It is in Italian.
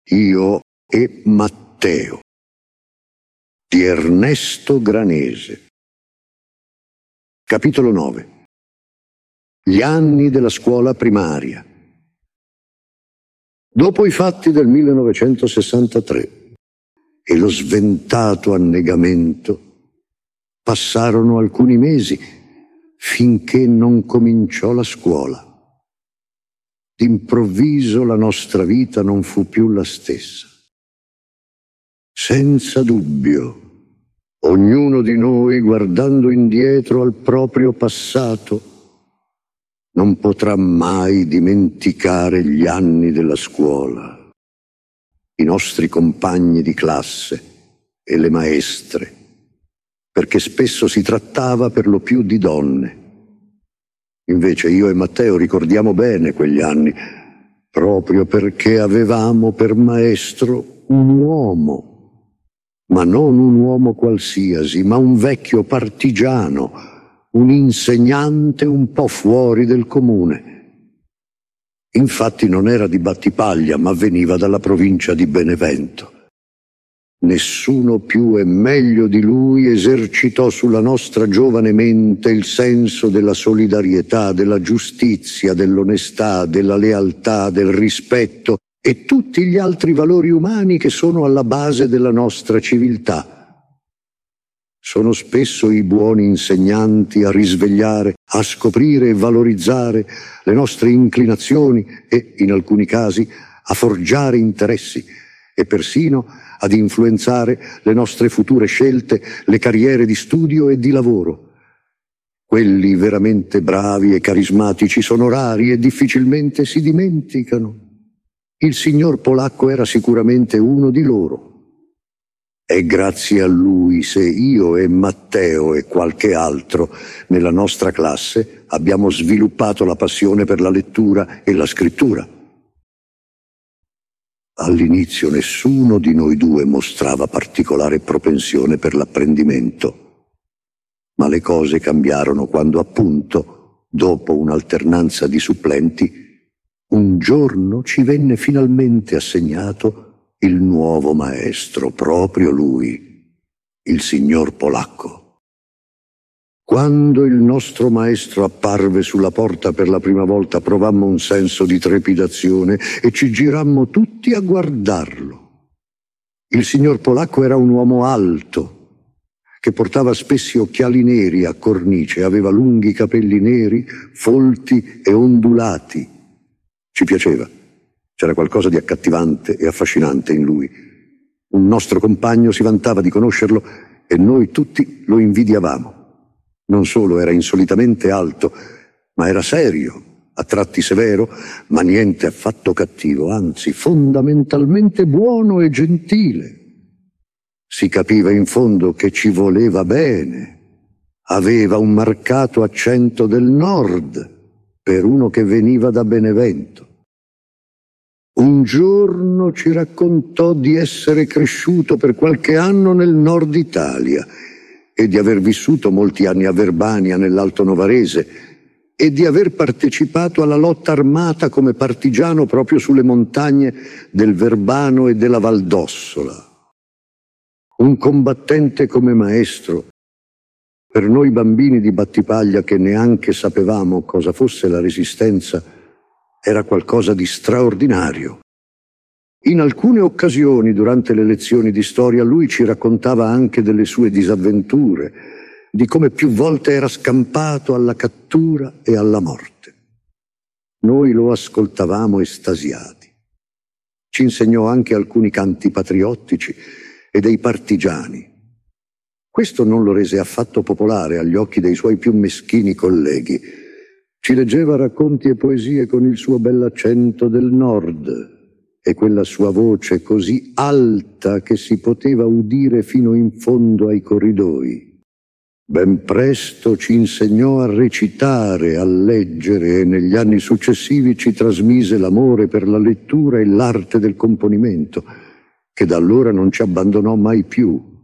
Io e Matteo di Ernesto Granese. Capitolo 9. Gli anni della scuola primaria. Dopo i fatti del 1963 e lo sventato annegamento, passarono alcuni mesi finché non cominciò la scuola. D'improvviso la nostra vita non fu più la stessa. Senza dubbio, ognuno di noi, guardando indietro al proprio passato, non potrà mai dimenticare gli anni della scuola, i nostri compagni di classe e le maestre, perché spesso si trattava per lo più di donne. Invece io e Matteo ricordiamo bene quegli anni, proprio perché avevamo per maestro un uomo, ma non un uomo qualsiasi, ma un vecchio partigiano, un insegnante un po' fuori del comune. Infatti non era di Battipaglia, ma veniva dalla provincia di Benevento. Nessuno più e meglio di lui esercitò sulla nostra giovane mente il senso della solidarietà, della giustizia, dell'onestà, della lealtà, del rispetto e tutti gli altri valori umani che sono alla base della nostra civiltà. Sono spesso i buoni insegnanti a risvegliare, a scoprire e valorizzare le nostre inclinazioni e, in alcuni casi, a forgiare interessi e persino ad influenzare le nostre future scelte, le carriere di studio e di lavoro. Quelli veramente bravi e carismatici sono rari e difficilmente si dimenticano. Il signor Polacco era sicuramente uno di loro. È grazie a lui se io e Matteo e qualche altro nella nostra classe abbiamo sviluppato la passione per la lettura e la scrittura. All'inizio nessuno di noi due mostrava particolare propensione per l'apprendimento, ma le cose cambiarono quando appunto, dopo un'alternanza di supplenti, un giorno ci venne finalmente assegnato il nuovo maestro, proprio lui, il signor Polacco. Quando il nostro maestro apparve sulla porta per la prima volta, provammo un senso di trepidazione e ci girammo tutti a guardarlo. Il signor Polacco era un uomo alto, che portava spessi occhiali neri a cornice, aveva lunghi capelli neri, folti e ondulati. Ci piaceva. C'era qualcosa di accattivante e affascinante in lui. Un nostro compagno si vantava di conoscerlo e noi tutti lo invidiavamo. Non solo era insolitamente alto, ma era serio, a tratti severo, ma niente affatto cattivo, anzi fondamentalmente buono e gentile. Si capiva in fondo che ci voleva bene. Aveva un marcato accento del nord per uno che veniva da Benevento. Un giorno ci raccontò di essere cresciuto per qualche anno nel nord Italia e di aver vissuto molti anni a Verbania, nell'Alto Novarese, e di aver partecipato alla lotta armata come partigiano proprio sulle montagne del Verbano e della Valdossola. Un combattente come maestro, per noi bambini di Battipaglia che neanche sapevamo cosa fosse la resistenza, era qualcosa di straordinario. In alcune occasioni, durante le lezioni di storia, lui ci raccontava anche delle sue disavventure, di come più volte era scampato alla cattura e alla morte. Noi lo ascoltavamo estasiati. Ci insegnò anche alcuni canti patriottici e dei partigiani. Questo non lo rese affatto popolare agli occhi dei suoi più meschini colleghi. Ci leggeva racconti e poesie con il suo bell'accento del nord e quella sua voce così alta che si poteva udire fino in fondo ai corridoi. Ben presto ci insegnò a recitare, a leggere e negli anni successivi ci trasmise l'amore per la lettura e l'arte del componimento, che da allora non ci abbandonò mai più.